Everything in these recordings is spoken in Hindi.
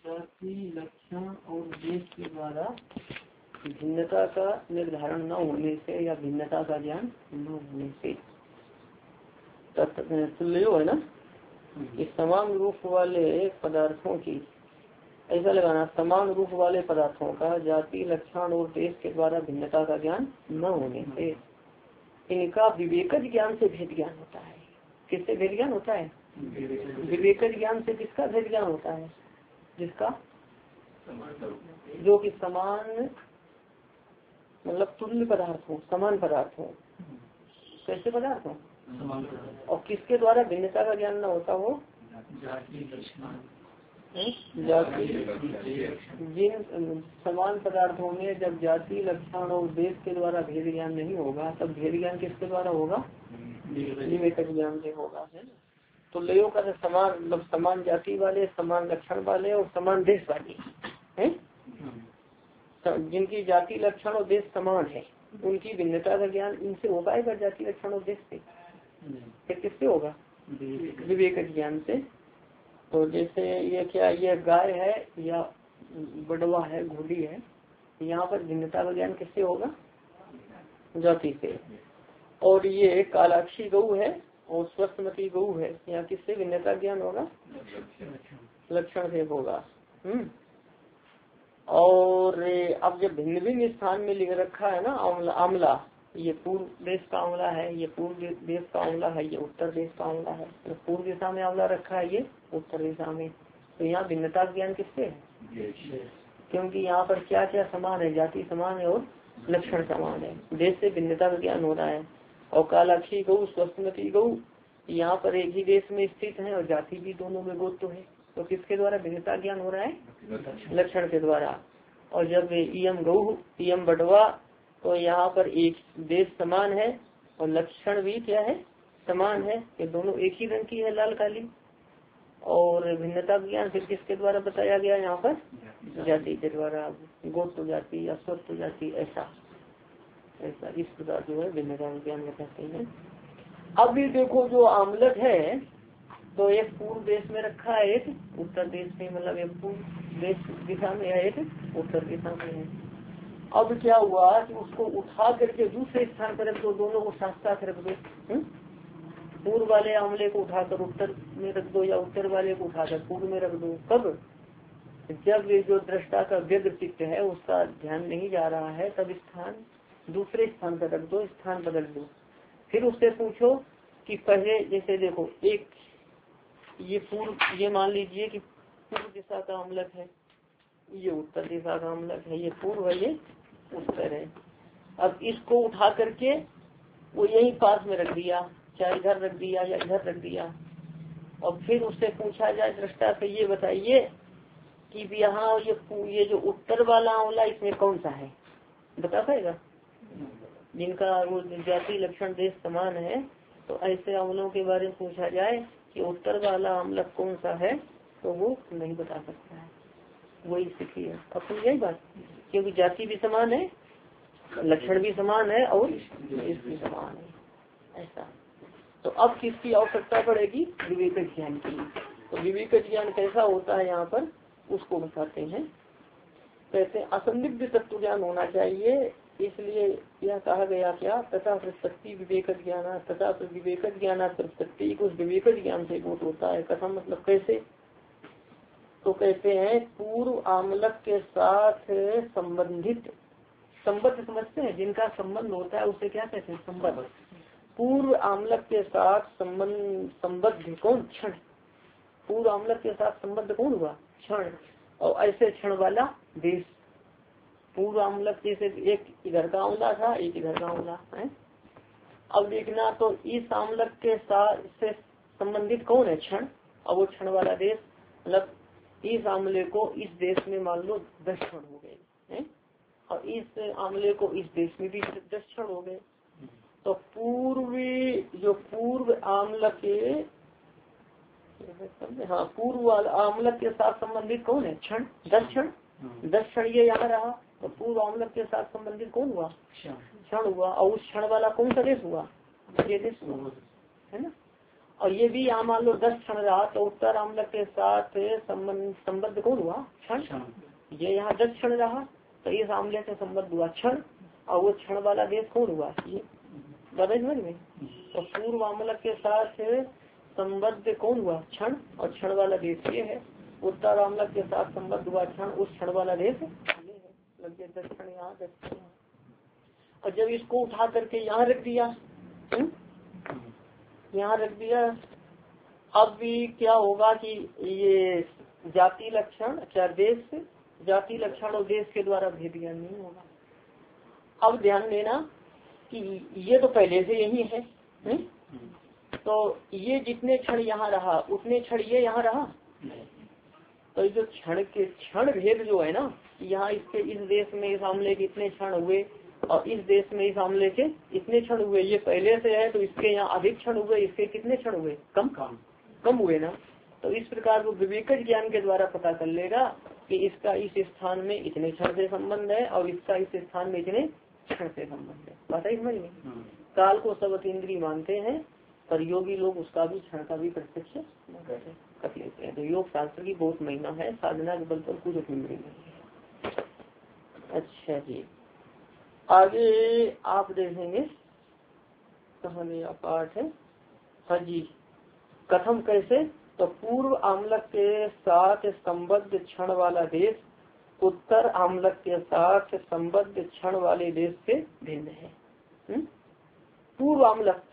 जाति लक्षण और देश के द्वारा भिन्नता का निर्धारण न होने से या भिन्नता का ज्ञान न होने से तुल्यो है ना कि समान रूप वाले पदार्थों की, ऐसा लगाना, समान रूप वाले पदार्थों का जाति लक्षण और देश के द्वारा भिन्नता का ज्ञान न होने से इनका विवेकज ज्ञान से भेद ज्ञान होता है। किससे भेद ज्ञान होता है? विवेकज ज्ञान से। किसका भेद ज्ञान होता है? जिसका जो कि समान मतलब तुल्य पदार्थ हो, समान पदार्थ हो। कैसे पदार्थ हो? और किसके द्वारा भिन्नता का ज्ञान न होता हो? जाति। जिन समान पदार्थों में जब जाति लक्षण और देश के द्वारा भेद ज्ञान नहीं होगा तब भेद ज्ञान किसके द्वारा होगा? विवेकज ज्ञान से होगा, है ना। तो लयो का समान मतलब समान जाति वाले, समान लक्षण वाले और समान देश वाले हैं। जिनकी जाति लक्षण और देश समान है उनकी भिन्नता का ज्ञान इनसे हो पाएगा, जाति लक्षण और देश से। फिर किससे होगा? विवेक ज्ञान से। तो जैसे ये क्या, ये गाय है या बड़वा है, घोड़ी है, यहाँ पर भिन्नता का ज्ञान किससे होगा? जाति से। और ये कालाक्षी गऊ है और स्वस्थमती गऊ है, यहाँ किससे भिन्नता ज्ञान होगा? लक्षण से होगा। और अब जब भिन्न भिन्न स्थान में लिख रखा है ना आंवला, ये पूर्व देश का आंवला है, ये पूर्व देश का आंवला है, ये उत्तर देश का आंवला है। तो पूर्व दिशा में आंवला रखा है, ये उत्तर दिशा में। तो यहाँ भिन्नता ज्ञान किससे है? क्योंकि यहाँ पर क्या क्या समान है? जाति समान है और लक्षण समान है। देश से भिन्नता का ज्ञान हो रहा है। और कालाक्षी गऊ स्वस्मती गऊ यहाँ पर एक ही देश में स्थित है और जाति भी दोनों में गोत्र है। तो किसके द्वारा भिन्नता ज्ञान हो रहा है? लक्षण के द्वारा। और जब इयम गऊ इयम बटवा तो यहाँ पर एक देश समान है और लक्षण भी क्या है? समान है, ये दोनों एक ही रंग की है, लाल काली। और भिन्नता ज्ञान फिर किसके द्वारा बताया गया? यहाँ पर जाति के द्वारा, गोत्र जाति या स्वस्थ जाति, ऐसा ऐसा इस प्रकार जो है भिन्नता ज्ञान बताते हैं। अब भी देखो जो आमलक है तो एक पूर्व देश में रखा है, एक उत्तर देश में, मतलब एक पूर्व देश दिशा में है, एक उत्तर दिशा में है। अब क्या हुआ कि उसको उठा करके दूसरे स्थान पर रख दो, दोनों को साथ साथ रख दो। पूर्व वाले आंवले को उठाकर उत्तर में रख दो या उत्तर वाले को उठाकर पूर्व में रख दो। कब? जब ये जो दृष्टा का व्यग्र चित्त है उसका ध्यान नहीं जा रहा है तब स्थान दूसरे स्थान पर रख दो, स्थान बदल दो। फिर उससे पूछो कि पहले जैसे देखो एक ये पूर्व, ये मान लीजिए कि पूर्व दिशा का आमलक है, ये उत्तर दिशा का आमलक है, ये पूर्व है, ये उत्तर है। अब इसको उठा करके वो यही पास में रख दिया, चाहे इधर रख दिया या इधर रख दिया। और फिर उससे पूछा जाए दृष्टा से, ये बताइए कि यहाँ ये जो उत्तर वाला आंवला इसमें कौन सा है? बता पाएगा? जिनका वो जाति लक्षण देश समान है, तो ऐसे आंवलों के बारे में पूछा जाए कि उत्तर वाला आमलक कौन सा है तो वो नहीं बता सकता है। वही स्थिति है। अब तो यही बात, क्योंकि जाति भी समान है, लक्षण भी समान है और देश भी समान है, ऐसा। तो अब किसकी आवश्यकता पड़ेगी? विवेक ज्ञान की। तो विवेक ज्ञान कैसा होता है यहाँ पर उसको बताते हैं। कहते हैं असंदिग्ध तत्व ज्ञान होना चाहिए, इसलिए यह कहा गया क्या? तथा प्रसक्ति विवेक ज्ञान, तथा विवेक ज्ञान प्रसक्ति, उस विवेक ज्ञान से बोध होता है। कथा मतलब कैसे? तो कहते हैं पूर्व आमलक के साथ संबंधित, संबद्ध समझते हैं, जिनका संबंध होता है उसे क्या कहते हैं? संबद्ध। पूर्व आमलक के साथ संबद्ध कौन? क्षण। पूर्व आमलक के साथ संबद्ध कौन हुआ? क्षण। और ऐसे क्षण वाला देश। पूर्व आमलक जैसे एक इधर का आंवला था, एक इधर का आंवला है। अब देखना तो इस आमलक के साथ से संबंधित कौन है? क्षण। और वो क्षण वाला देश, मतलब इस आंवले को इस देश में मान लो 10 क्षण हो गए हैं और इस आंवले को इस देश में भी 10 क्षण हो गए। तो पूर्व आमलक के, हाँ, पूर्व आमलक के साथ संबंधित कौन है? क्षण। 10 क्षण, 10 क्षण ये यहाँ रहा। तो पूर्व आमलक के साथ संबंधित कौन हुआ? क्षण हुआ। और उस क्षण वाला कौन सा देश हुआ? ये देश हुआ, है ना। और ये भी यहाँ मान लो 10 क्षण रहा तो उत्तर आमलक के साथ संबद्ध कौन हुआ? क्षण। ये यहाँ 10 क्षण रहा तो इस आमले से संबद्ध हुआ क्षण, और वो क्षण वाला देश कौन हुआ? ये समझ में। तो पूर्व आमलक के साथ संबद्ध कौन हुआ? क्षण, और क्षण वाला देश ये है। उत्तर आमलक के साथ संबद्ध हुआ क्षण, उस क्षण वाला देश ये है। लग गया 10 क्षण यहाँ 10 क्षण यहाँ। और जब इसको उठा करके यहाँ रख दिया, यहाँ रख दिया, अब भी क्या होगा कि ये जाति लक्षण क्या देश, जाति लक्षण और देश के द्वारा भेद ज्ञान नहीं होगा। अब ध्यान देना कि ये तो पहले से यही है, तो ये जितने क्षण यहाँ रहा उतने क्षण ये यहाँ रहा। तो जो क्षण के क्षण भेद जो है ना, यहाँ इसके इस देश में इस आमले के इतने क्षण हुए और इस देश में इस आमले के इतने क्षण हुए, ये पहले से है तो इसके यहाँ अधिक क्षण हुए, इसके कितने क्षण हुए? कम हुए ना। तो इस प्रकार वो विवेक ज्ञान के द्वारा पता कर लेगा कि इसका इस स्थान में इतने क्षण से संबंध है और इसका इस स्थान में इतने क्षण से संबंध है। बात है समझ में। काल को सब इंद्रिय मानते हैं पर योगी लोग उसका भी क्षण का भी प्रत्यक्ष कर लेते हैं। तो योग शास्त्र की बहुत महिमा है, साधना के बल पर कुछ इंद्रिय नहीं है। अच्छा जी, आगे आप देखेंगे कहाँ गया पाठ है। हाँ जी, कथम कैसे? तो पूर्व आमलक के साथ संबद्ध क्षण वाला देश उत्तर आमलक के साथ संबद्ध क्षण वाले देश से भिन्न है। पूर्व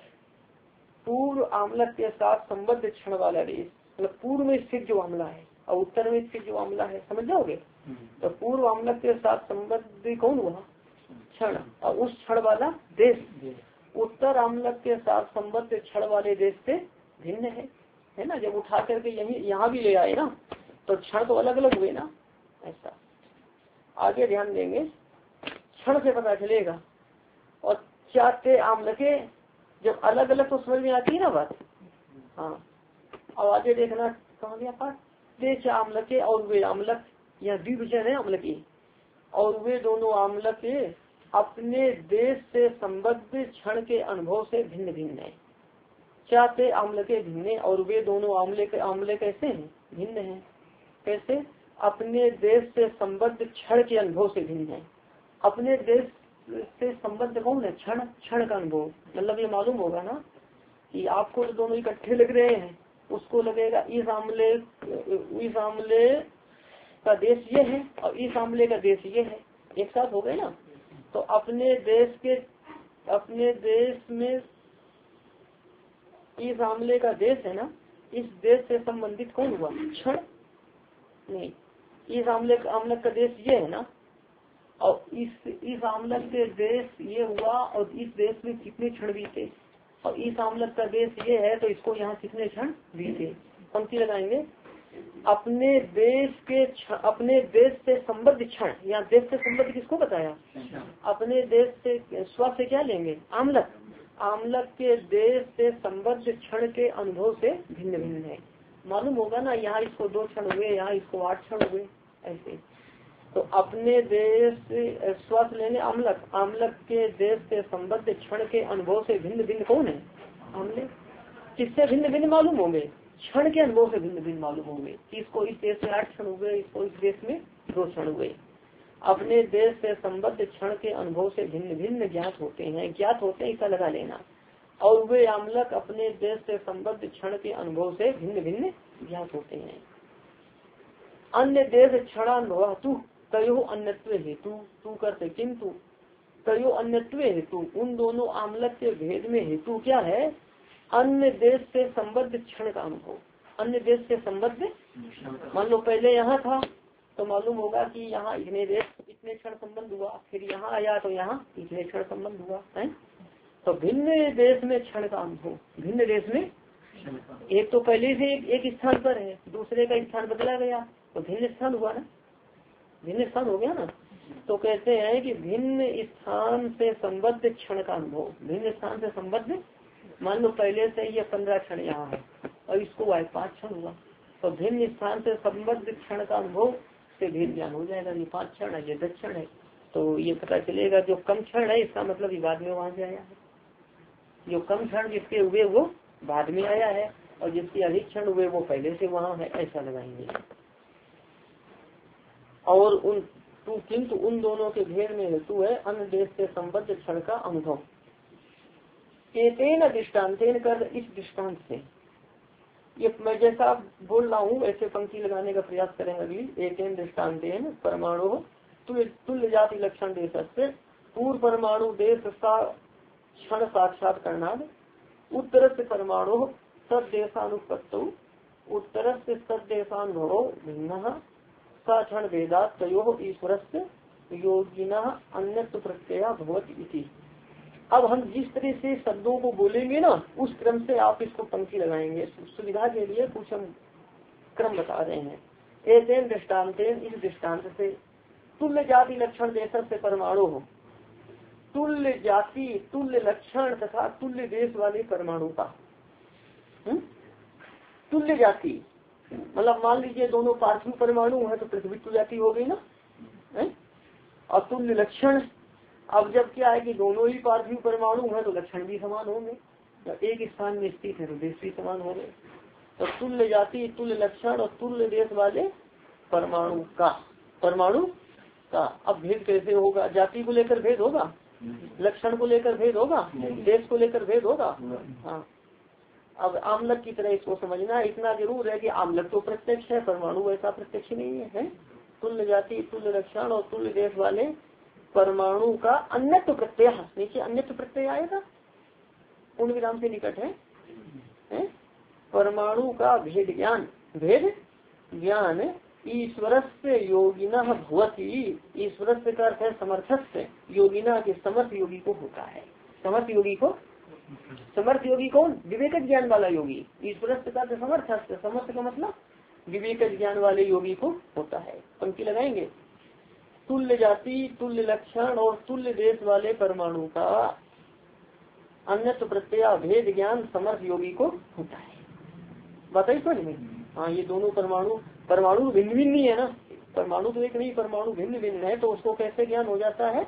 आमलक के साथ संबद्ध क्षण वाला देश मतलब पूर्व में स्थित जो आमला है और उत्तर में स्थित जो आमला है, समझ जाओगे। तो पूर्व आमलक के साथ संबद्ध कौन हुआ? क्षण, और उस क्षण वाला देश उत्तर आमलक के साथ संबद्ध क्षण वाले देश से भिन्न है ना। जब उठा करके यही यहाँ भी ले आए ना तो क्षण तो अलग अलग हुए ना। ऐसा आगे ध्यान देंगे, क्षण से पता चलेगा। और चाहते आमलके जब अलग अलग तो समझ में आती है ना बात। हाँ, और आगे देखना कहाँ गया पाठ। देश आमलके और वे आमलक, या द्विवचन है आमलकी, और वे दोनों आमलक अपने देश से संबद्ध क्षण के अनुभव से भिन्न भिन्न है। चाहते आमलके भिन्न, और वे दोनों आमले कैसे हैं? भिन्न है। कैसे? अपने देश से संबद्ध क्षण के अनुभव से भिन्न है। अपने देश से संबद्ध कौन है? क्षण का अनुभव। मतलब ये मालूम होगा ना कि आपको तो दोनों इकट्ठे लग रहे हैं, उसको लगेगा इस आमले का देश ये है और इस आमले का देश ये है, एक साथ हो गए ना। तो अपने देश में इस आमले का देश है ना, इस देश से संबंधित कौन हुआ? क्षण नहीं, इस आमलक का देश ये है ना, और इस आमलक के देश ये हुआ और इस देश में कितने क्षण बीते, और इस आमलक का देश ये है तो इसको यहाँ कितने क्षण बीते। पंक्ति लगाएंगे, अपने देश से संबद्ध क्षण। यहाँ देश से संबद्ध किसको बताया? अपने देश से स्व से क्या लेंगे? आमलक के देश से संबद्ध क्षण के अनुभव से भिन्न भिन्न है। मालूम होगा ना, यहाँ इसको 2 क्षण हुए, यहाँ इसको 8 क्षण हुए, ऐसे। तो अपने देश श्वास लेने आमलक के देश से संबद्ध क्षण के अनुभव से भिन्न भिन्न कौन है? आमले। किससे भिन्न भिन्न मालूम होंगे? क्षण के अनुभव से भिन्न भिन्न मालूम होंगे। इसको इस देश में 8 क्षण हुए, इसको इस देश में 2 क्षण हुए। अपने देश से संबद्ध क्षण के अनुभव से भिन्न भिन्न ज्ञात होते हैं, इसका लगा लेना। और वे आमलक अपने देश से संबद्ध क्षण के अनुभव से भिन्न भिन्न ज्ञात होते हैं। अन्य देश क्षणानुभव तू तयो अन्यत्व हेतु, तू करते किंतु तयो अन्यत्व हेतु, उन दोनों आमलक के भेद में हेतु क्या है? अन्य देश से संबद्ध क्षण का अनुभव। अन्य देश से संबद्ध, मान लो पहले यहाँ था तो मालूम होगा कि यहाँ इतने क्षण संबंध हुआ, फिर यहाँ आया तो यहाँ इतने क्षण संबंध हुआ है। तो भिन्न देश में क्षण का अनुभव, भिन्न देश में एक तो पहले से एक स्थान पर है, दूसरे का स्थान बदला गया तो भिन्न स्थान हुआ ना, भिन्न स्थान हो गया ना। तो कहते हैं कि भिन्न स्थान से संबद्ध क्षण का अनुभव, भिन्न स्थान से संबद्ध। मान लो पहले से ये 15 क्षण यहाँ है और इसको 5 क्षण हुआ, तो भिन्न स्थान से संबद्ध क्षण का अनुभव से भेद ज्ञान हो जाएगा। ये 5 क्षण है, ये 10 क्षण है, तो ये पता चलेगा जो कम क्षण है इसका मतलब बाद में वहां से आया है, जो कम क्षण जिसके हुए वो बाद में आया है। और जिसके अधिक क्षण हुए वो पहले से वहाँ है, ऐसा लगाएंगे। और किंतु उन दोनों के भेद में हेतु है अन्य देश से संबद्ध क्षण का अनुभव। एतेन दृष्टान्तेन कर इस दृष्टांत से, ये मैं जैसा बोल रहा हूँ ऐसे पंक्ति लगाने का प्रयास करेंगे अगली। एतेन दृष्टान्तेन परमाणु तुल्य जाति लक्षण देश से पूर्व परमाणु देश का क्षण साक्षात करना, उत्तर से परमाणु सदेशानुपत्तौ उत्तर से सदेशानुभवो भिन्न सा क्षण भेदात तयो ईश्वरस्य योगिनः अन्यत्व प्रत्यय भवति इति। अब हम जिस तरह से शब्दों को बोलेंगे ना उस क्रम से आप इसको पंक्ति लगाएंगे। सुविधा के लिए कुछ हम क्रम बता रहे हैं। एतेन दृष्टान्तेन इस दृष्टान्त से तुल्य जाति लक्षण देश से परमाणु हो, तुल्य जाति तुल्य लक्षण तथा तुल्य देश वाले परमाणु का। तुल्य जाति मतलब मान लीजिए दोनों पार्थिव परमाणु है तो पृथ्वी तो जाति हो गई ना, और तुल्य लक्षण, अब जब क्या है कि दोनों ही पार्थिव परमाणु है तो लक्षण भी समान होंगे, तो एक स्थान में स्थित है तो देश भी समान हो गए। तो तुल्य जाति तुल्य लक्षण और तुल्य देश वाले परमाणु का अब भेद कैसे होगा? जाति को लेकर भेद होगा, लक्षण को लेकर भेद होगा, देश को लेकर भेद होगा। हाँ, अब आमलक की तरह इसको समझना है। इतना जरूर है कि आमलक तो प्रत्यक्ष है, परमाणु ऐसा प्रत्यक्ष नहीं है। तुल्य जाति तुल्य लक्षण और तुल्य देश वाले परमाणु का अन्यत्व प्रत्यय, नीचे अन्यत्व प्रत्यय आएगा, पूर्ण विराम से निकट है। परमाणु का भेद ज्ञान ईश्वर से योगिना भवति, ईश्वर से का अर्थ है समर्थक से, योगिना के समर्थ योगी को होता है। समर्थ योगी कौन? विवेक ज्ञान वाला योगी। ईश्वर से का समर्थ का मतलब विवेक ज्ञान वाले योगी को होता है। पंक्ति लगाएंगे। तुल्य जाति तुल्य लक्षण और तुल्य देश वाले परमाणु का अन्यत्व प्रत्यय भेद ज्ञान समर्थ योगी को होता है। बताइए समझ में? हाँ, ये दोनों परमाणु भिन्न भिन्न ही है ना, परमाणु तो एक नहीं, परमाणु भिन्न भिन्न है, तो उसको कैसे ज्ञान हो जाता है?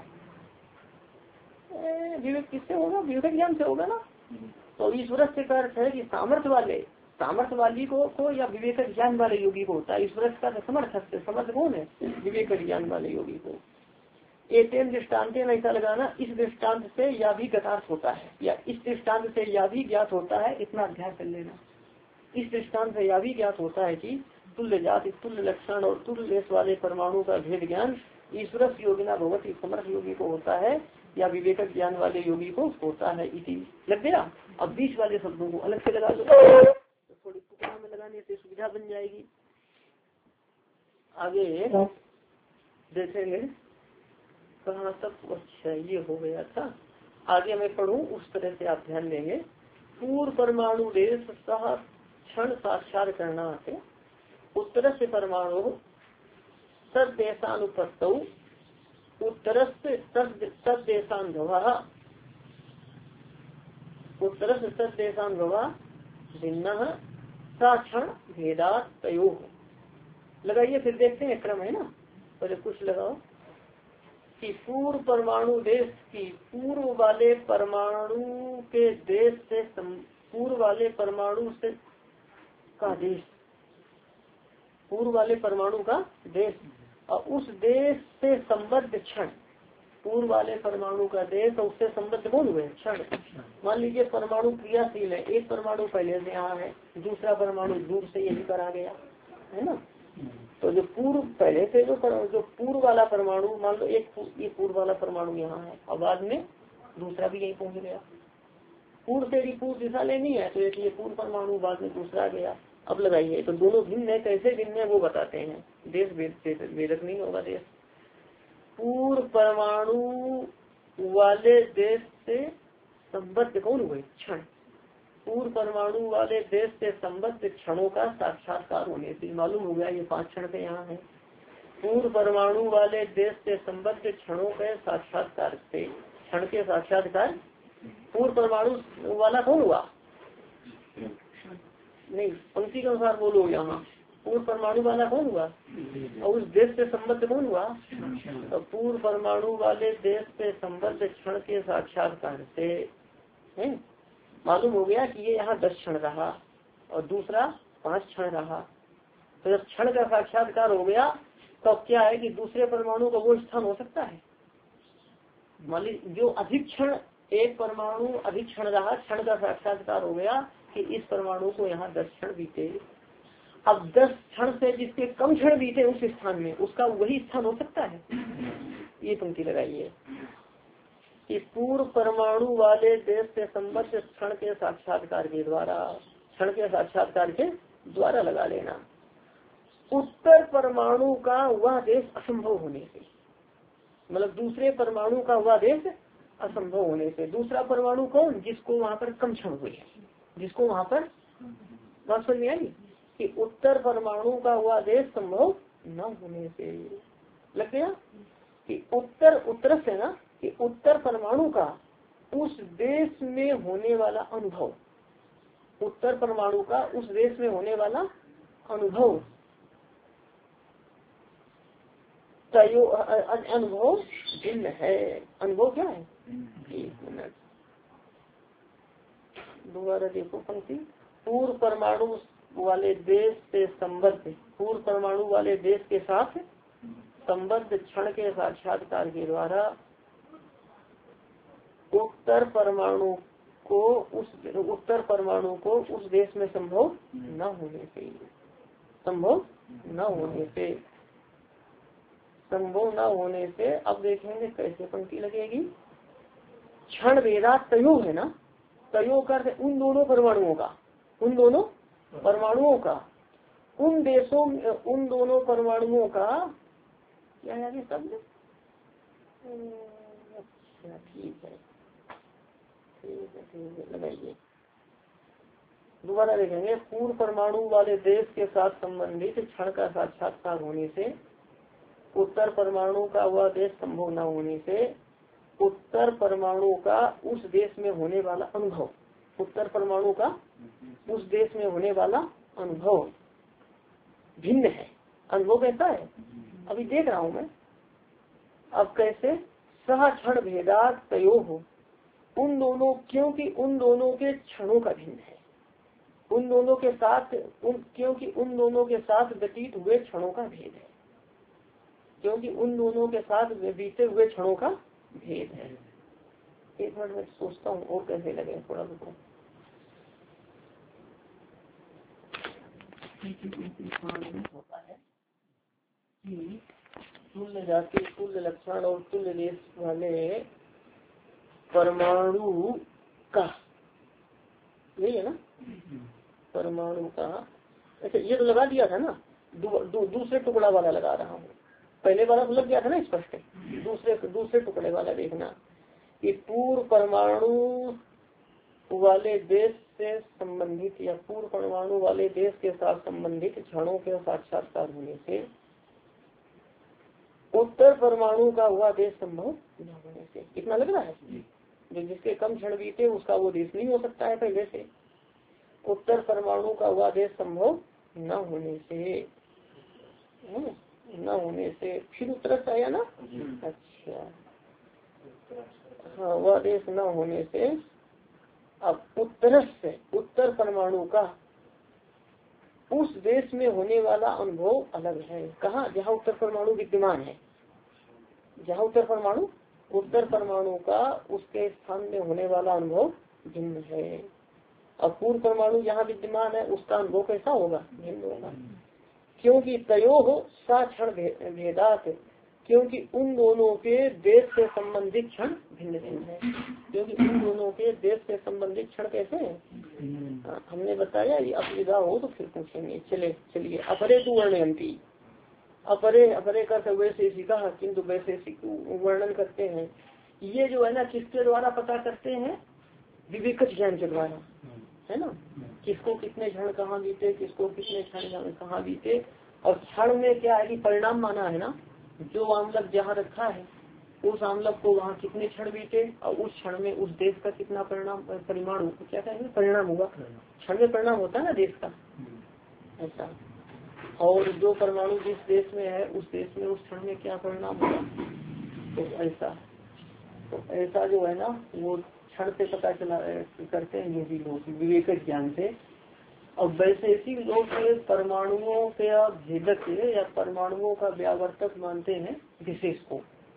विवेक किससे होगा? विवेक ज्ञान से होगा ना। तो ईश्वर से का अर्थ है कि सामर्थ्य वाली को या विवेक ज्ञान वाले योगी को होता है। ईश्वर का समर्थ कौन है? विवेक ज्ञान वाले योगी को। एतेन दृष्टान्तेन ऐसा लगाना, इस दृष्टांत से या भी गतार्थ होता है, या इस दृष्टांत से या भी ज्ञात होता है, इतना अध्ययन कर लेना। इस दृष्टांत से या भी ज्ञात होता है कि तुल्य जाति तुल्य लक्षण और तुल्य देश वाले परमाणु का भेद ज्ञान ईश्वर योगिना भगवती समर्थ योगी को होता है, या विवेक ज्ञान वाले योगी को होता है। इसी लग गया। अब बीच वाले शब्दों को अलग से लगा दो, तो थोड़ी टुकड़ा में लगाने से सुविधा बन जाएगी। आगे देखेंगे कहाँ तक। अच्छा, ये हो गया था। आगे मैं पढ़ूं उस तरह से आप ध्यान देंगे। पूर्व परमाणु देश सह क्षण साक्षात करना है, उत्तर से परमाणु सदेशानुपत्तौ उत्तर से सदेशानुभव भिन्न सा क्षण भेदात तयो। लगाइए फिर देखते हैं, क्रम है ना। पहले कुछ लगाओ कि पूर्व परमाणु देश की पूर्व वाले परमाणु के देश से पूर्व वाले परमाणु से का देश, पूर्व वाले परमाणु का देश और उस देश से संबद्ध क्षण, पूर्व वाले परमाणु का देश और उससे संबद्ध कौन हुए? क्षण। मान लीजिए परमाणु क्रियाशील है, एक परमाणु पहले से यहाँ है, दूसरा परमाणु दूर से यही पर आ गया है ना। तो जो पूर्व पहले से जो पूर्व वाला परमाणु, मान लो ये पूर्व वाला परमाणु यहाँ है और बाद में दूसरा भी यही पहुँच गया। पूर्व से पूर्व दिशा लेनी है तो एक ये पूर्व परमाणु, बाद में दूसरा गया। अब लगाइए, तो दोनों भिन्न है, कैसे भिन्न है वो बताते हैं। देश वेदक नहीं होगा देश। पूर्व परमाणु वाले देश से संबद्ध कौन हुए? क्षण। पूर्व परमाणु वाले देश से संबद्ध क्षणों का साक्षात्कार होने से मालूम हो गया ये 5 क्षण के यहाँ है। पूर्व परमाणु वाले देश से संबद्ध क्षणों के साक्षात्कार से, क्षण के साक्षात्कार। पूर्व परमाणु वाला कौन हुआ? नहीं, पंक्ति के अनुसार बोलो यहाँ। पूर्व परमाणु वाला कौन हुआ और उस देश से संबद्ध कौन हुआ? तो पूर्व परमाणु वाले देश से संबद्ध क्षण के साक्षात्कार से मालूम हो गया कि ये यहाँ 10 क्षण रहा और दूसरा 5 क्षण रहा। तो जब क्षण का साक्षात्कार हो गया तो क्या है कि दूसरे परमाणु का वो स्थान हो सकता है। मान लीजिए जो अधिक क्षण एक परमाणु अधिक क्षण रहा, क्षण का साक्षात्कार हो गया कि इस परमाणु को यहाँ 10 क्षण बीते। अब 10 क्षण से जिसके कम क्षण बीते उस स्थान में उसका वही स्थान हो सकता है। ये पंक्ति लगाइए कि पूर्व परमाणु वाले देश से संबद्ध क्षण के साक्षात्कार के द्वारा, क्षण के साक्षात्कार के द्वारा लगा लेना। उत्तर परमाणु का वह देश असंभव होने से, मतलब दूसरे परमाणु का वह देश असंभव होने से। दूसरा परमाणु कौन? जिसको वहाँ पर कम क्षण हुए, जिसको वहाँ पर बात समझ में आई कि उत्तर परमाणु का वह देश संभव न होने से। लग गया कि उत्तर से ना कि उत्तर परमाणु का उस देश में होने वाला अनुभव, उत्तर परमाणु का उस देश में होने वाला अनुभव, अनुभव भिन्न है। अनुभव क्या है? 1 मिनट दोबारा देखो पंक्ति। पूर्व परमाणु वाले देश से संबद्ध, पूर्व परमाणु वाले देश के साथ संबद्ध क्षण के साक्षात्कार के द्वारा उत्तर परमाणु को उस देश में संभव न होने से, संभव न होने से। अब देखेंगे कैसे पंक्ति लगेगी। क्षण वेदा तयो है ना, तयो कर उन दोनों परमाणुओं का, उन दोनों परमाणुओं का, उन देशों, उन दोनों परमाणुओं का क्या है शब्द? अच्छा ठीक है लगाइए। दोबारा देखेंगे। पूर्व परमाणु वाले देश के साथ संबंधित क्षण का साक्षात्कार होने से उत्तर परमाणु का वह देश संभव न होने से उत्तर परमाणु का उस देश में होने वाला अनुभव, उत्तर परमाणु का उस देश में होने वाला अनुभव भिन्न है। अनुभव कैसा है अभी देख रहा हूँ मैं। अब कैसे? सह क्षण भेदात तयो हो, उन दोनों, क्योंकि उन दोनों के क्षणों का भिन्न है, उन दोनों के साथ क्योंकि उन दोनों के साथ व्यतीत हुए क्षणों का भेद है, क्योंकि उन दोनों के साथ बीते हुए क्षणों का भेद है। एक मिनट में सोचता हूँ और कैसे लगे थोड़ा रुको। होता है कि तुल्य जाति, तुल्य लक्षण और तुल्य देश वाले परमाणु का, यही है ना परमाणु का। अच्छा ये तो लगा दिया था ना, दूसरे टुकड़ा वाला लगा रहा हूँ। पहले वाला तो लग गया था ना स्पष्ट, दूसरे टुकड़े वाला देखना कि पूर्व परमाणु वाले देश से संबंधित या पूर्व परमाणु वाले देश के साथ संबंधित क्षणों के साक्षात्कार होने से उत्तर परमाणु का हुआ देश संभव न होने से। कितना लग रहा है? जो जिसके कम क्षण बीते उसका वो देश नहीं हो सकता है पहले से। उत्तर परमाणु का हुआ देश संभव न होने से, न होने से फिर उत्तर आया ना। अच्छा हाँ, वह देश न होने से। अब उत्तर से उत्तर परमाणु का उस देश में होने वाला अनुभव अलग है। कहाँ? जहाँ उत्तर परमाणु विद्यमान है, जहाँ उत्तर परमाणु का उसके स्थान में होने वाला अनुभव भिन्न है। और पूर्व परमाणु जहाँ विद्यमान है उसका अनुभव कैसा होगा? भिन्न होगा। क्योंकि तयो हो सा क्षण भेदात, क्योंकि उन दोनों के देश से संबंधित क्षण भिन्न भिन्न है। क्योंकि उन दोनों के देश से संबंधित क्षण कैसे हैं? हमने बताया ये असुविधा हो तो फिर पूछेंगे। चलिए अपरे तु वर्णयंती, अपरे का वैसे सीखा किंतु वैसे वर्णन करते हैं। ये जो है ना किसके द्वारा पता करते हैं? विवेक ज्ञान के द्वारा, है ना। किसको कितने क्षण कहाँ बीते, किसको कितने क्षण कहाँ बीते। और क्षण में क्या है कि परिणाम माना है ना, जो आमलक जहाँ रखा है उस आमलक को वहाँ कितने क्षण बीते और उस क्षण में उस देश का कितना परिमाण क्या कहेंगे? परिणाम हुआ। क्षण में परिणाम होता है ना देश का, ऐसा। और जो परमाणु जिस देश में है उस देश में उस क्षण में क्या परिणाम हुआ, तो ऐसा जो है ना वो क्षण से पता चला करते हैं ये भी लोग विवेक ज्ञान से। और वैशेषिक लोग परमाणुओं के भेदक या परमाणुओं का व्यावर्तक मानते हैं विशेष को।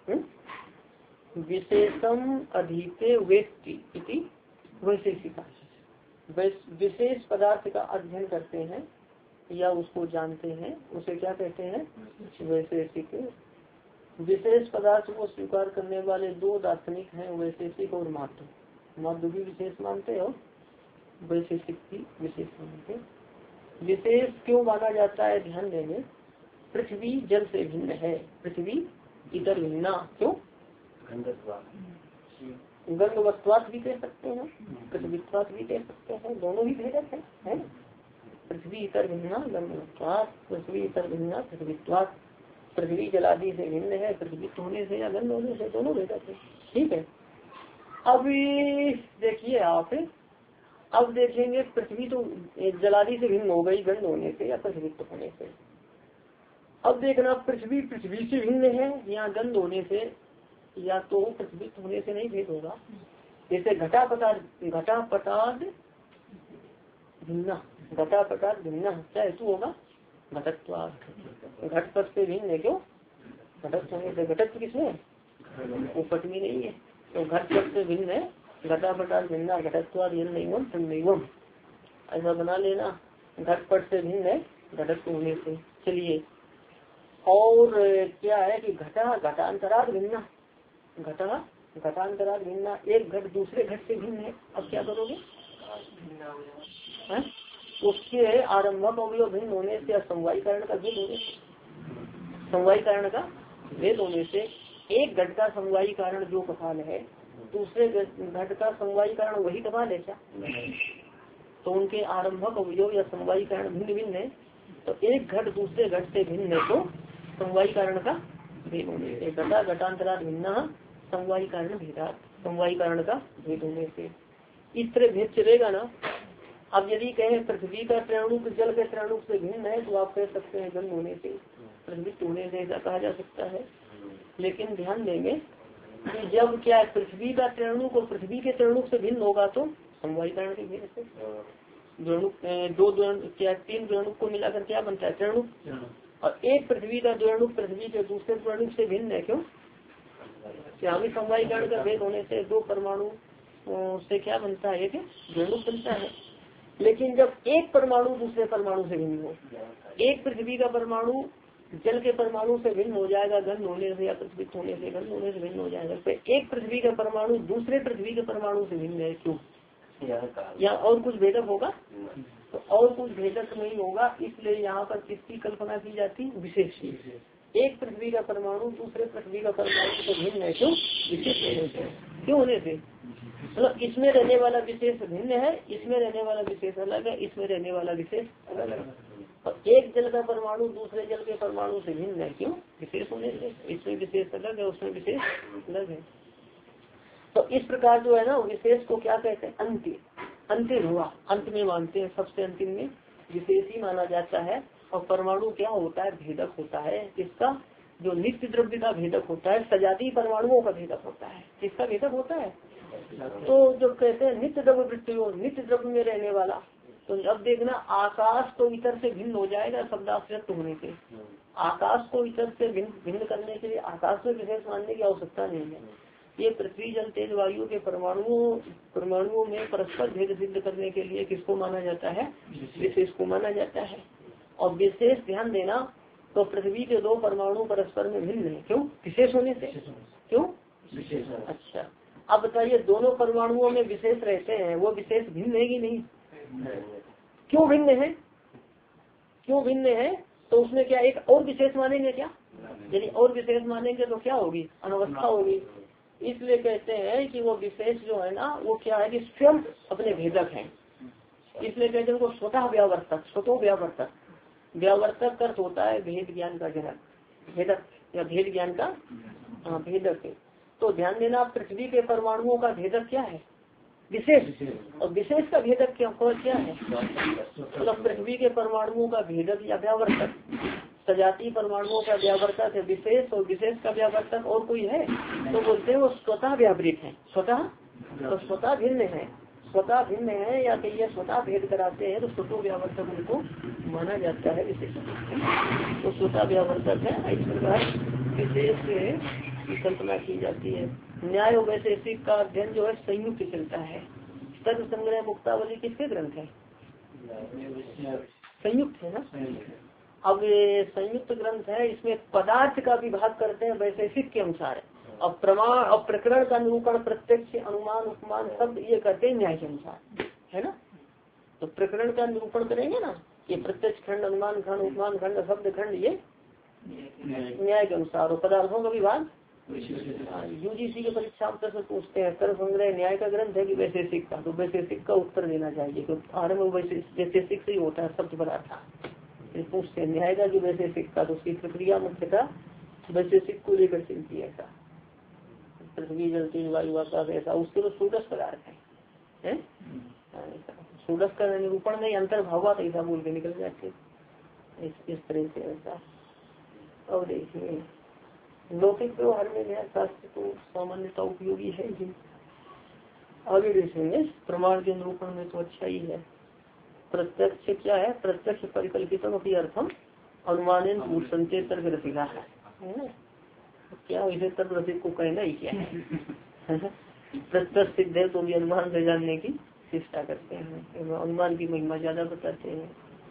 विशेषम अधीते वेत्ति इति वैशेषिका, विशेष पदार्थ का अध्ययन करते हैं या उसको जानते हैं, उसे क्या कहते हैं? वैशेषिक। विशेष पदार्थ को स्वीकार करने वाले दो दार्शनिक हैं, वैशेषिक और माध्व। माध्व भी विशेष मानते हो, वैशेषिक भी विशेष मानते। विशेष क्यों माना जाता है? ध्यान देंगे, पृथ्वी जल से भिन्न है, पृथ्वी इतर भिन्ना। क्यों? गंगवत्वात भी कह सकते हैं, पृथ्वीत्वात भी कह सकते हैं, दोनों ही भेदक है? पृथ्वी इतर भिन्ना गंगवत्वात, पृथ्वी इतर भिन्ना पृथ्वीत्वात। पृथ्वी जलादि से भिन्न है, पृथ्वी होने से या गंध होने से, दोनों भेदक है। ठीक है, अभी देखिए आप, अब देखेंगे पृथ्वी तो जलादि से भिन्न हो गई गंध होने से या पृथ्वीत्व होने से। अब देखना पृथ्वी पृथ्वी से भिन्न है या गंध होने से या तो पृथ्वी होने से नहीं भेद होगा। जैसे घटापटाद भिन्ना, घटापटाद भिन्ना क्या हेतु होगा? घटत्वाद। घटपट से भिन्न है, क्यों? घटत होने से। घटत्व किसमें? उपट में नहीं है, तो घटपट से भिन्न है, घटापटाद भिन्ना घटत्वाद यन्नैवम तन्नैवम, ऐसा बना लेना। घटपट से भिन्न है घटत्व होने से। चलिए, और क्या है कि घटा घटांतराद भिन्ना, घटा घटांतराद भिन्ना, एक घट दूसरे घट से भिन्न है। अब क्या करोगे? उसके आरंभक अवयव भिन्न होने से, समवायी कारण का भेद होने से, समवायी कारण का भेद होने से एक घट का समवायी कारण जो कपाल है, दूसरे घट का समवायी कारण वही कपाल है क्या? तो उनके आरंभक अवयव या समवायी कारण भिन्न भिन्न है। तो एक घट दूसरे घट से भिन्न है तो समवायी कारण का भेद होने से, घटा घटांतराद भिन्ना समवायी कारण भेदात, समवायी कारण का भेद होने से इस तरह भेद चलेगा ना। अब यदि कहें पृथ्वी का त्रैणुक जल के त्रैणुक से भिन्न है तो आप कह सकते हैं गंध होने से, पृथ्वी होने से, ऐसा कहा जा सकता है। लेकिन ध्यान देंगे कि जब क्या पृथ्वी का त्रैणुक और पृथ्वी के त्रैणुक से भिन्न होगा तो समवायी कारण के भेद से द्वैणुक, दो क्या तीन द्वैणुक को मिलाकर क्या बनता है? त्रैणुक। और एक पृथ्वी का द्वैणुक पृथ्वी के दूसरे द्वैणुक से भिन्न है, क्यों? यहाँ भी समवायी कारण का भेद होने से दो परमाणु से क्या बनता है? एक द्वैणुक बनता है। लेकिन जब एक परमाणु दूसरे परमाणु से भिन्न हो, एक पृथ्वी का परमाणु जल के परमाणु से भिन्न हो जाएगा गंध होने से या पृथ्वी होने से, गंध होने से भिन्न हो जाएगा। तो एक पृथ्वी का परमाणु दूसरे पृथ्वी के परमाणु से भिन्न है, क्यों? या और कुछ भेदक होगा? तो और कुछ भेदक नहीं होगा, इसलिए यहाँ पर किसकी कल्पना की जाती? विशेष की। एक पृथ्वी का परमाणु दूसरे पृथ्वी का परमाणु से भिन्न है, क्यों? विशेष होने से। क्यों होने से? मतलब इसमें रहने वाला विशेष भिन्न है, इसमें रहने वाला विशेष अलग है, इसमें रहने वाला विशेष अलग है। और एक जल का परमाणु दूसरे जल के परमाणु से भिन्न है, क्यों? विशेष होने से। इसमें विशेष अलग है, उसमें विशेष अलग है। तो इस प्रकार जो है ना, विशेष को क्या कहते हैं? अंतिम हुआ, अंत में मानते हैं, सबसे अंतिम में विशेष ही माना जाता है। और परमाणु क्या होता है? भेदक होता है। इसका जो नित्य द्रव्य का भेदक होता है, सजातीय परमाणुओं का भेदक होता है। किसका भेदक होता है? तो जो कहते हैं नित्य द्रव्य वृत्तियों, नित्य द्रव्य में रहने वाला। तो अब देखना, आकाश तो इतर से भिन्न हो जाएगा शब्दाश्रित होने से। आकाश को इतर से भिन्न करने के लिए आकाश में विशेष मानने की आवश्यकता नहीं है। ये पृथ्वी जल तेज वायु के परमाणुओं में परस्पर भेद सिद्ध करने के लिए किसको माना जाता है? विशेष को माना जाता है। और विशेष ध्यान देना, तो पृथ्वी के दो परमाणु परस्पर में भिन्न है, क्यों? विशेष होने से। क्यों? विशेष। अच्छा, अब बताइए, दोनों परमाणुओं में विशेष रहते हैं, वो विशेष भिन्न है कि नहीं? क्यों भिन्न है? क्यों भिन्न है? तो उसमें क्या एक और विशेष मानेंगे क्या? यदि और विशेष मानेंगे तो क्या होगी? अनवस्था होगी। इसलिए कहते हैं कि वो विशेष जो है ना, वो क्या है कि स्वयं अपने भेदक है। इसलिए कहते हैं उनको स्वतः व्यावर्तक, स्वतः व्यावर्तक। व्यावर्तक अर्थ होता है भेद ज्ञान का जनक, भेदक या भेद ज्ञान का भेदक है। तो ध्यान देना, पृथ्वी के परमाणुओं का भेदक क्या है? विशेष। और विशेष का भेदक क्या है? मतलब पृथ्वी के परमाणुओं का भेदक या व्यावर्तक, सजातीय परमाणुओं का व्यावर्तक है विशेष, और विशेष का व्यावर्तक और कोई है? तो बोलते हैं वो स्वतः व्यावृत है, स्वतः भिन्न है। स्वतः भिन्न है या कि ये स्वतः भेद कराते हैं तो स्वतो व्यावर्तक उनको माना जाता है विशेष। तो स्वतः व्यावर्तक है, इस प्रकार विशेष की कल्पना की जाती है। न्याय और वैशेषिक का अध्ययन जो है संयुक्त चलता है। तर्क संग्रह मुक्तावली किसके ग्रंथ है? संयुक्त है ना। अब ये संयुक्त ग्रंथ है, इसमें पदार्थ का विभाग करते हैं वैशेषिक के अनुसार। अब प्रमाण और प्रकरण का निरूपण प्रत्यक्ष अनुमान उपमान शब्द ये करते हैं न्याय के अनुसार, है ना। तो प्रकरण का निरूपण करेंगे ना, ये प्रत्यक्ष खंड, अनुमान खंड, उपमान खंड, शब्द खंड, ये न्याय के अनुसार। और पदार्थों का विभाग यूजीसी के परीक्षा से पूछते हैं, तर्क संग्रह न्याय का ग्रंथ है कि वैशेषिक का, तो वैशेषिक का उत्तर देना चाहिए क्योंकि आरम्भ वैशेषिक से ही होता है शब्द पदार्थ। पूछते हैं न्याय का कि वैशेषिक का, तो उसकी प्रक्रिया मुख्यतः वैशेषिक को लेकर चलती है। ऐसा पृथ्वी जल तेज वायु आकाश ऐसा, उसके तो सूडस पदार्थ है। सूडस का निरूपण नहीं अंतर्भाव ऐसा बोल के निकल जाते इस तरह से ऐसा। और देखिए लौकिक व्यवहार में न्याय शास्त्र तो सामान्यता उपयोगी है ही। आगे देखेंगे प्रमाण के निरूपण में तो अच्छा ही है। प्रत्यक्ष क्या है? प्रत्यक्ष परिकल्पितों की अर्थम अनुमानेन पूर्वसंचय तर्क रसिका है ना। क्या इसे तर्क रसिक को कहना ही क्या है। प्रत्यक्ष सिद्ध है तो भी अनुमान से जानने की चेष्टा करते हैं, अनुमान की महिमा ज्यादा बताते हैं।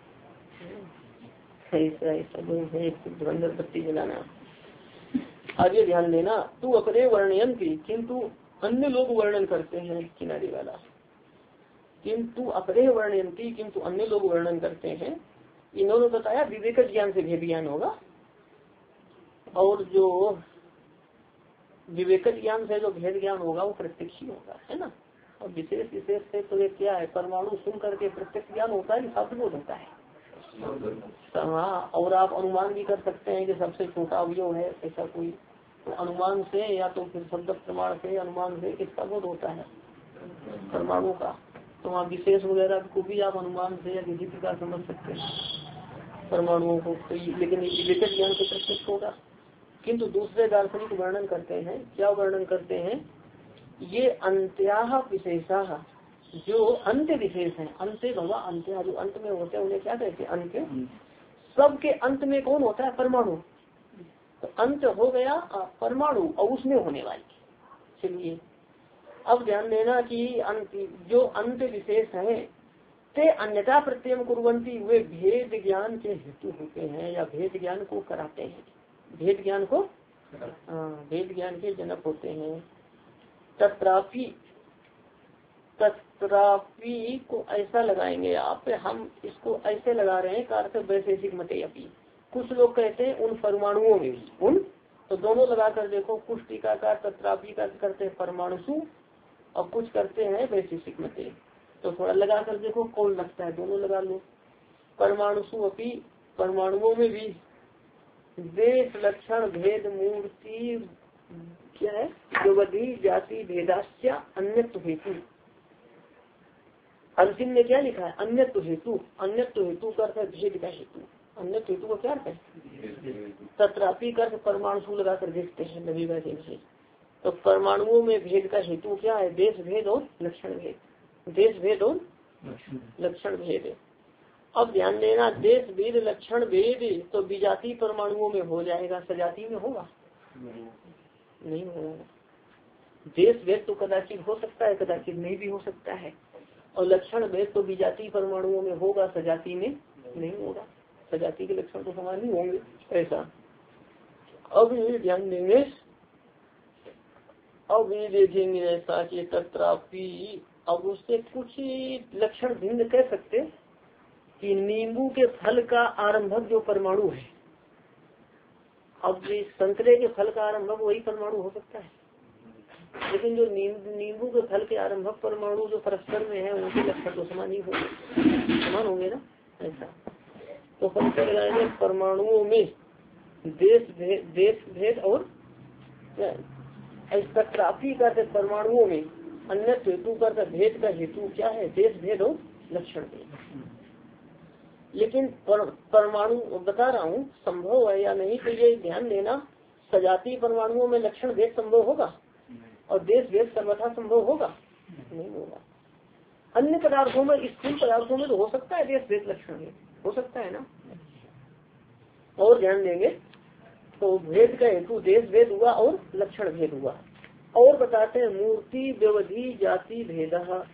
ऐसा ऐसा धुरंधर बत्ती जलाना। आगे ध्यान देना, तू अपने वर्णयन की किंतु अन्य लोग वर्णन करते हैं। किनारे वाला किंतु अपने वर्णयन की किंतु अन्य लोग वर्णन करते हैं। इन्होंने बताया विवेक ज्ञान से भेद ज्ञान होगा, और जो विवेक ज्ञान से जो भेद ज्ञान होगा वो प्रत्यक्ष ही होगा, है ना। और विशेष विशेष से तो ये क्या है, परमाणु सुन करके प्रत्यक्ष ज्ञान होता है, शब्द बोध होता है। हाँ, और आप अनुमान भी कर सकते हैं कि सबसे छोटा अवयव है ऐसा कोई, तो अनुमान से या तो फिर शब्द प्रमाण से अनुमान से किसका बोध होता है? परमाणु का। तो वहाँ विशेष वगैरह को भी आप अनुमान से या किसी प्रकार समझ सकते हैं परमाणुओं को, तो लेकिन विवेक ज्ञान से प्रत्यक्ष होगा। किंतु दूसरे दार्शनिक वर्णन करते हैं, क्या वर्णन करते हैं? ये अंत्याह विशेषा, जो अंत्य विशेष है, अंत्य भवा अंत्य, जो अंत में होते हैं उन्हें क्या कहते हैं? अंत्य। सबके अंत में कौन होता है? परमाणु। तो अंत हो गया परमाणु और उसमें होने वाली। चलिए अब ध्यान देना कि जो अंत विशेष है ते अन्यथा प्रत्यय कुर्वन्ति, वे भेद ज्ञान के हेतु होते हैं या भेद ज्ञान को कराते हैं, भेद ज्ञान को भेद ज्ञान के जनक होते हैं। तत्रापि को ऐसा लगाएंगे आप, हम इसको ऐसे लगा रहे हैं कारक वैशेषिक मते अपी। कुछ लोग कहते हैं उन परमाणुओं में भी, उन तो दोनों लगा कर देखो, कुछ टीकाकार तत्रापि का करते हैं परमाणु और कुछ करते हैं वैशेषिक मते। तो थोड़ा लगा कर देखो कौन लगता है, दोनों लगा लो। परमाणु अपी, परमाणुओं में भी देश लक्षण भेद मूर्ति क्या है, द्रवधि जाति भेदाश्च अन्यत्व हेतु। अंतिम में क्या लिखा है? अन्यत्व हेतु। अन्यत्व हेतु का अर्थ है भेद का हेतु। अन्यत्व हेतु का क्या अर्थ है? तत्रापि का अर्थ परमाणु लगा कर देखते हैं नवी वैसे से। तो परमाणुओं में भेद का हेतु क्या है? देश भेद और लक्षण भेद। देश भेद और लक्षण भेद। अब ध्यान देना, देश भेद लक्षण भेद तो विजाति परमाणुओं में हो जाएगा, सजाति में होगा नहीं होगा। देश भेद तो कदाचित हो सकता है, कदाचित नहीं भी हो सकता है, और लक्षण भेद तो विजाति परमाणुओं में होगा, सजाति में नहीं होगा। सजाति के लक्षण तो समान नहीं होंगे ऐसा। अब ये ध्यान देंगे, अब ये देखेंगे ऐसा कि तत्रापि, अब उससे कुछ लक्षण भिन्न कह सकते कि नींबू के फल का आरंभक जो परमाणु है, अब संतरे के फल का आरंभक वही परमाणु हो सकता है, लेकिन जो नींबू के फल के आरंभक परमाणु जो परस्पर में है उनके लक्षण तो समान ही होंगे, समान होंगे ना ऐसा। तो पंचर लगाएंगे परमाणुओं में देश भेद और तत्रापि करते परमाणुओं में अन्य हेतु करते भेद का हेतु क्या है? देश भेद और लक्षण भेद। लेकिन परमाणु बता रहा हूँ संभव है या नहीं, तो ये ध्यान देना, सजाती परमाणुओं में लक्षण भेद संभव होगा और देश भेद सर्वथा संभव होगा नहीं होगा। अन्य पदार्थों में, स्थूल पदार्थों में तो हो सकता है देश भेद लक्षण भेद, हो सकता है ना। और ध्यान देंगे तो भेद का हेतु देश भेद हुआ और लक्षण भेद हुआ। और बताते हैं मूर्ति व्यवधि जाति भेद।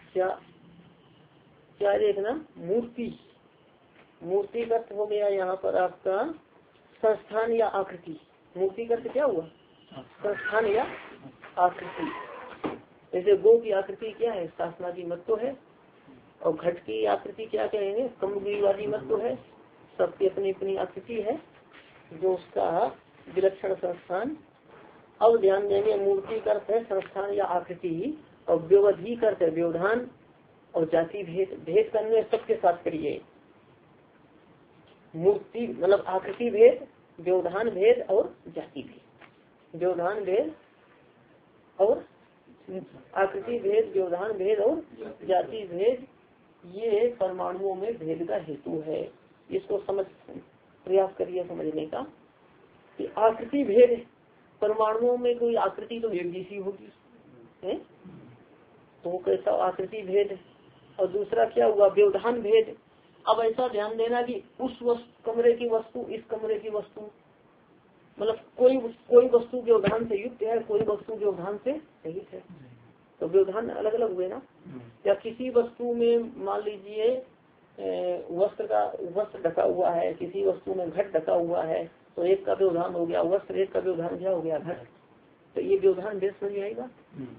क्या देखना, मूर्ति, मूर्ति का अर्थ हो गया यहाँ पर आपका संस्थान या आकृति। मूर्ति का अर्थ क्या हुआ, संस्थान या आकृति। जैसे गो की आकृति क्या है, शासनादि मत तो है, और घट की आकृति क्या कहेंगे, कमलगिरीवादी मत तो है। सबकी अपनी अपनी आकृति है जो उसका विलक्षण संस्थान। अब ध्यान देंगे मूर्ति का अर्थ है संस्थान या आकृति, और व्यवधि का अर्थ है व्यवधान, और जाति भेद। भेद करने सबके साथ करिए, मूर्ति मतलब आकृति भेद, व्यवधान भेद और जाति भेद। व्यवधान भेद और आकृति भेद, व्यवधान भेद और जाति भेद, ये परमाणुओं में भेद का हेतु है। इसको समझ प्रयास करिए समझने का कि आकृति भेद, परमाणुओं में कोई आकृति तो एक जैसी होगी है, तो कैसा आकृति भेद। और दूसरा क्या हुआ, व्यवधान भेद। अब ऐसा ध्यान देना कि उस कमरे की वस्तु इस कमरे की वस्तु, मतलब कोई वस्तु व्यवधान से युक्त है, कोई वस्तु व्यवधान से रहित है, तो व्यवधान अलग अलग हुए ना। या किसी वस्तु में मान लीजिए वस्त्र ढका हुआ है, किसी वस्तु में घट ढका हुआ है, तो एक का व्यवधान हो गया वस्त्र, एक का व्यवधान क्या हो गया घट। तो ये व्यवधान भेद समझ में आएगा।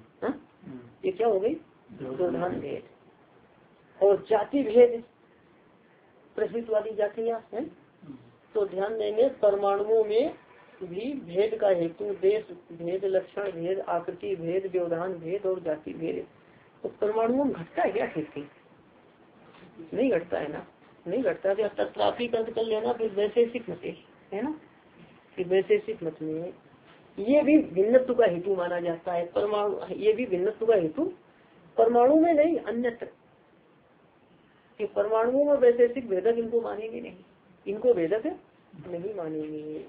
ये क्या हो गई, व्यवधान भेद। और जाति भेद, प्रसिद्ध वाली जातियां हैं, तो ध्यान देंगे परमाणुओं में भी भेद का हेतु देश भेद, लक्षण भेद, आकृति भेद, व्यवधान भेद और जाति भेद। तो परमाणुओं में घटता है क्या, ठीक नहीं घटता है ना, नहीं घटता है। तथापि कर लेना फिर वैशेषिक मत है ना, फिर वैशेषिक मत में ये भी भिन्नत्व का हेतु माना जाता है। परमाणु ये भी भिन्नत्व का हेतु, परमाणु में नहीं अन्यत्र। कि परमाणुओं में वैशेषिक भेदक इनको मानेंगे नहीं, इनको भेदक नहीं मानेंगे।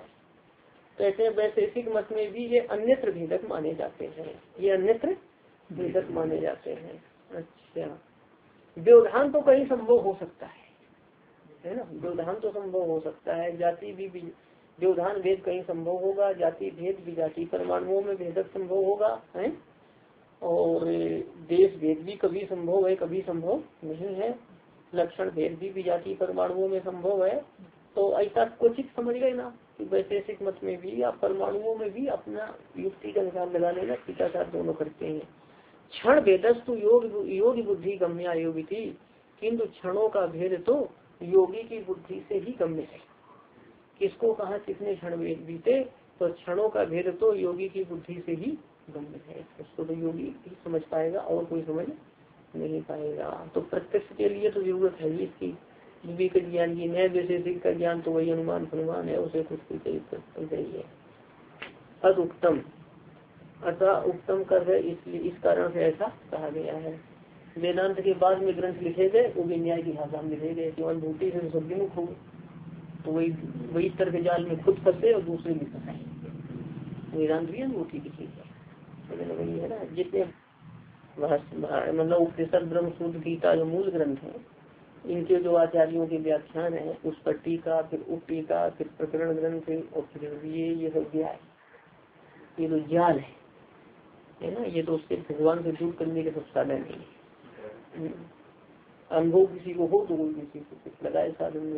तो ऐसे वैशेषिक मत में भी ये अन्यत्र भेदक माने जाते हैं, ये अन्यत्र भेदक माने जाते हैं। अच्छा, व्यवधान तो कहीं संभव हो सकता है ना, व्यवधान तो संभव हो सकता है। जाति भी व्यवधान भेद कहीं संभव होगा, जाति भेद भी जाति परमाणुओं में भेदक संभव होगा है। और देश भेद भी कभी संभव है, कभी संभव नहीं है। लक्षण भेद भी जाति परमाणुओं में संभव है। तो ऐसा कुछ समझ गए ना कि वैशेषिक मत में भी या परमाणुओं में भी अपना युक्ति के अनुसार लगा लेना, टीकाकार दोनों करते हैं। क्षण भेदस्तु योग बुद्धि गम्या योगी थी, किंतु क्षणों का भेद तो योगी की बुद्धि से ही गम्य है। किसको कहा कितने क्षण बीते, तो क्षणों का भेद तो योगी की बुद्धि से ही गम्य है। उसको तो योगी ही समझ पाएगा और कोई समझ नहीं पाएगा। तो प्रत्यक्ष के लिए तो जरूरत है ही इसकी, विवेक ज्ञान की। नए वैशेषिक का ज्ञान तो वही अनुमान फनुमान है, उसे कुछ कुछ चाहिए। अदुक्तम अतः उत्तम कर है, इसलिए इस कारण से ऐसा कहा गया है। वेदांत के बाद में ग्रंथ लिखे गए वो भी न्याय की भाषा में लिखे गए। जो अनुभूति से सद्विमुख हो तो वही तर्क जाल में खुद फंसे और दूसरे भी फंसाए। वेदांत भी अनुभूति की चीज है, वही है ना। जितने मतलब उपनिषद ब्रह्म सूत्र गीता जो मूल ग्रंथ है, इनके जो आचार्यों के व्याख्यान है उस पर टीका, फिर उप टीका, फिर प्रकरण ग्रंथ और फिर ये सब ज्ञान, ये तो जाल है ना। ये तो उससे भगवान से दूर करने के सब साधन नहीं। अनुभव किसी को हो तो कोई किसी को कुछ लगाए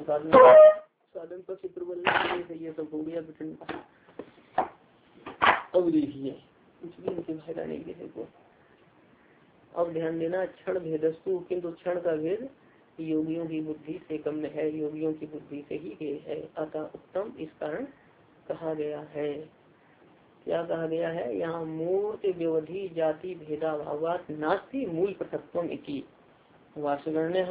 साधन पर चित्र बनने से ये सब हो गया विठंडा। अब देखिए कुछ भी इनके फायदा नहीं किसी को। अब ध्यान देना, क्षण भेदस्तु, किंतु क्षण का भेद योगियों की बुद्धि से कम है, योगियों की बुद्धि से ही है। अतः उत्तम, इस कारण कहा गया है। क्या कहा गया है यहाँ, मूर्ति व्यवधि जाति भेदा भावात नास्ति मूल पृथक्त्वम इति वासगण्य।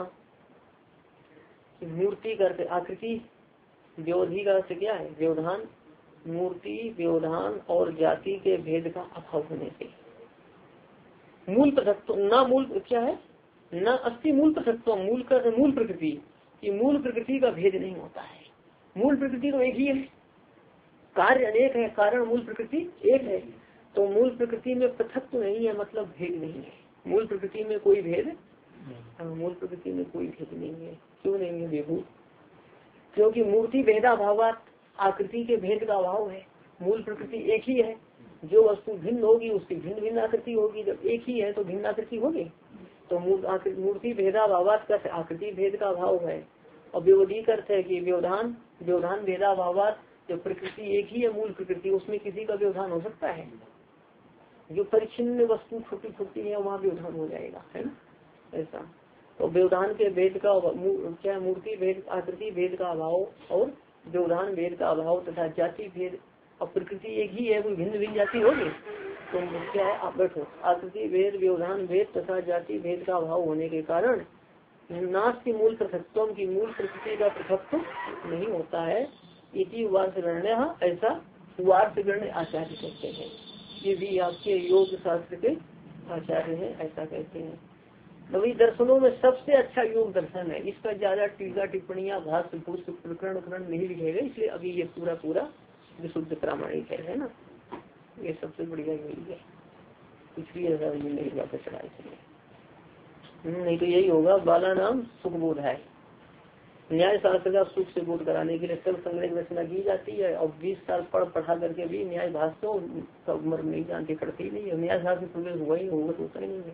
मूर्ति करके आकृति, व्यवधि का अर्थ क्या है व्यवधान, मूर्ति व्यवधान और जाति के भेद का अभाव होने से मूल पृथक्त्व न मूल क्या है न अस्ति मूल पृथक्त्व। मूल का मूल प्रकृति, कि मूल प्रकृति का भेद नहीं होता है। मूल प्रकृति तो एक ही है, कार्य अनेक है, कारण मूल प्रकृति एक है। तो मूल प्रकृति में पृथक्त्व नहीं है, मतलब भेद नहीं है। मूल प्रकृति में कोई भेद मूल प्रकृति में कोई भेद नहीं है। क्यों नहीं है बेबू? क्योंकि मूर्ति भेदाभावात आकृति के भेद का अभाव है। मूल प्रकृति एक ही है, जो वस्तु भिन्न होगी उसकी भिन्न भिन्न आकृति होगी। जब एक ही है तो भिन्न आकृति होगी। तो मूर्ति भेदाभावात का आकृति भेद का अभाव है। और व्यवधि का अर्थ है कि व्यवधान भेदाभावात, जब प्रकृति एक ही है मूल प्रकृति, उसमें किसी का व्यवधान हो सकता है? जो परिच्छिन्न वस्तु छोटी छोटी है वहाँ व्यवधान हो जाएगा, है ना, ऐसा। तो व्यवधान के भेद का क्या, मूर्ति भेद आकृति भेद का अभाव और व्यवधान भेद का अभाव तथा जाति भेद। और प्रकृति एक ही है, कोई भिन्न भिन्न जाति होगी तो क्या है, आप बैठो। आकृति भेद, व्यवधान भेद तथा जाति भेद का अभाव होने के कारण नाश की मूल पृथकत्व की मूल प्रकृति का पृथकत्व नहीं होता है। इति वार्षगण्य, ऐसा वार्षगण्य आचार्य कहते हैं। ये भी आपके योग शास्त्र के आचार्य हैं, ऐसा कहते हैं। अभी दर्शनों में सबसे अच्छा योग दर्शन है। इसका ज्यादा टीका टिप्पणियां भाष्य प्रकरण नहीं लिखेगा, इसलिए अभी ये पूरा विशुद्ध प्रामाणिक है ना। ये सबसे बढ़िया यही है, इसलिए ऐसा नहीं बात चला। इसलिए नहीं तो यही होगा, बाला नाम सुख बोध है। न्याय शास्त्र का सुख से बोध कराने के लिए सब संग्रह रचना की जाती है। और 20 साल पढ़ा करके भी न्याय भाष्यों का उम्र नहीं जानते, करते ही नहीं है। न्याय शास्त्र प्रवेश हुआ ही होगा तो होता ही नहीं है।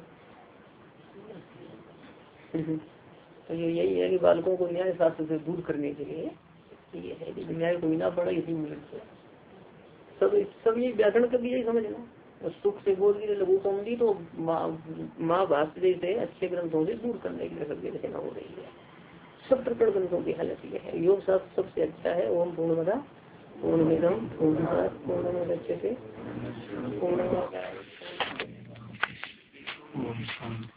तो यही है कि बालकों को न्याय शास्त्र से दूर करने के लिए ये है कि न्याय को बिना पढ़ा इसी मूल्य से सब ये व्याकरण का भी यही समझना। और सुख से बोध के लिए लघु कौमुदी तो माँ भाष्य जैसे अच्छे ग्रंथों से दूर करने के लिए सब रचना हो रही है। सब प्रकरण ग्रंथों की हालत ये है। योग शास्त्र सबसे अच्छा है। ओम पूर्णमदा पूर्णमिदं पूर्णात् पूर्णमुदच्यते पूर्णमादाय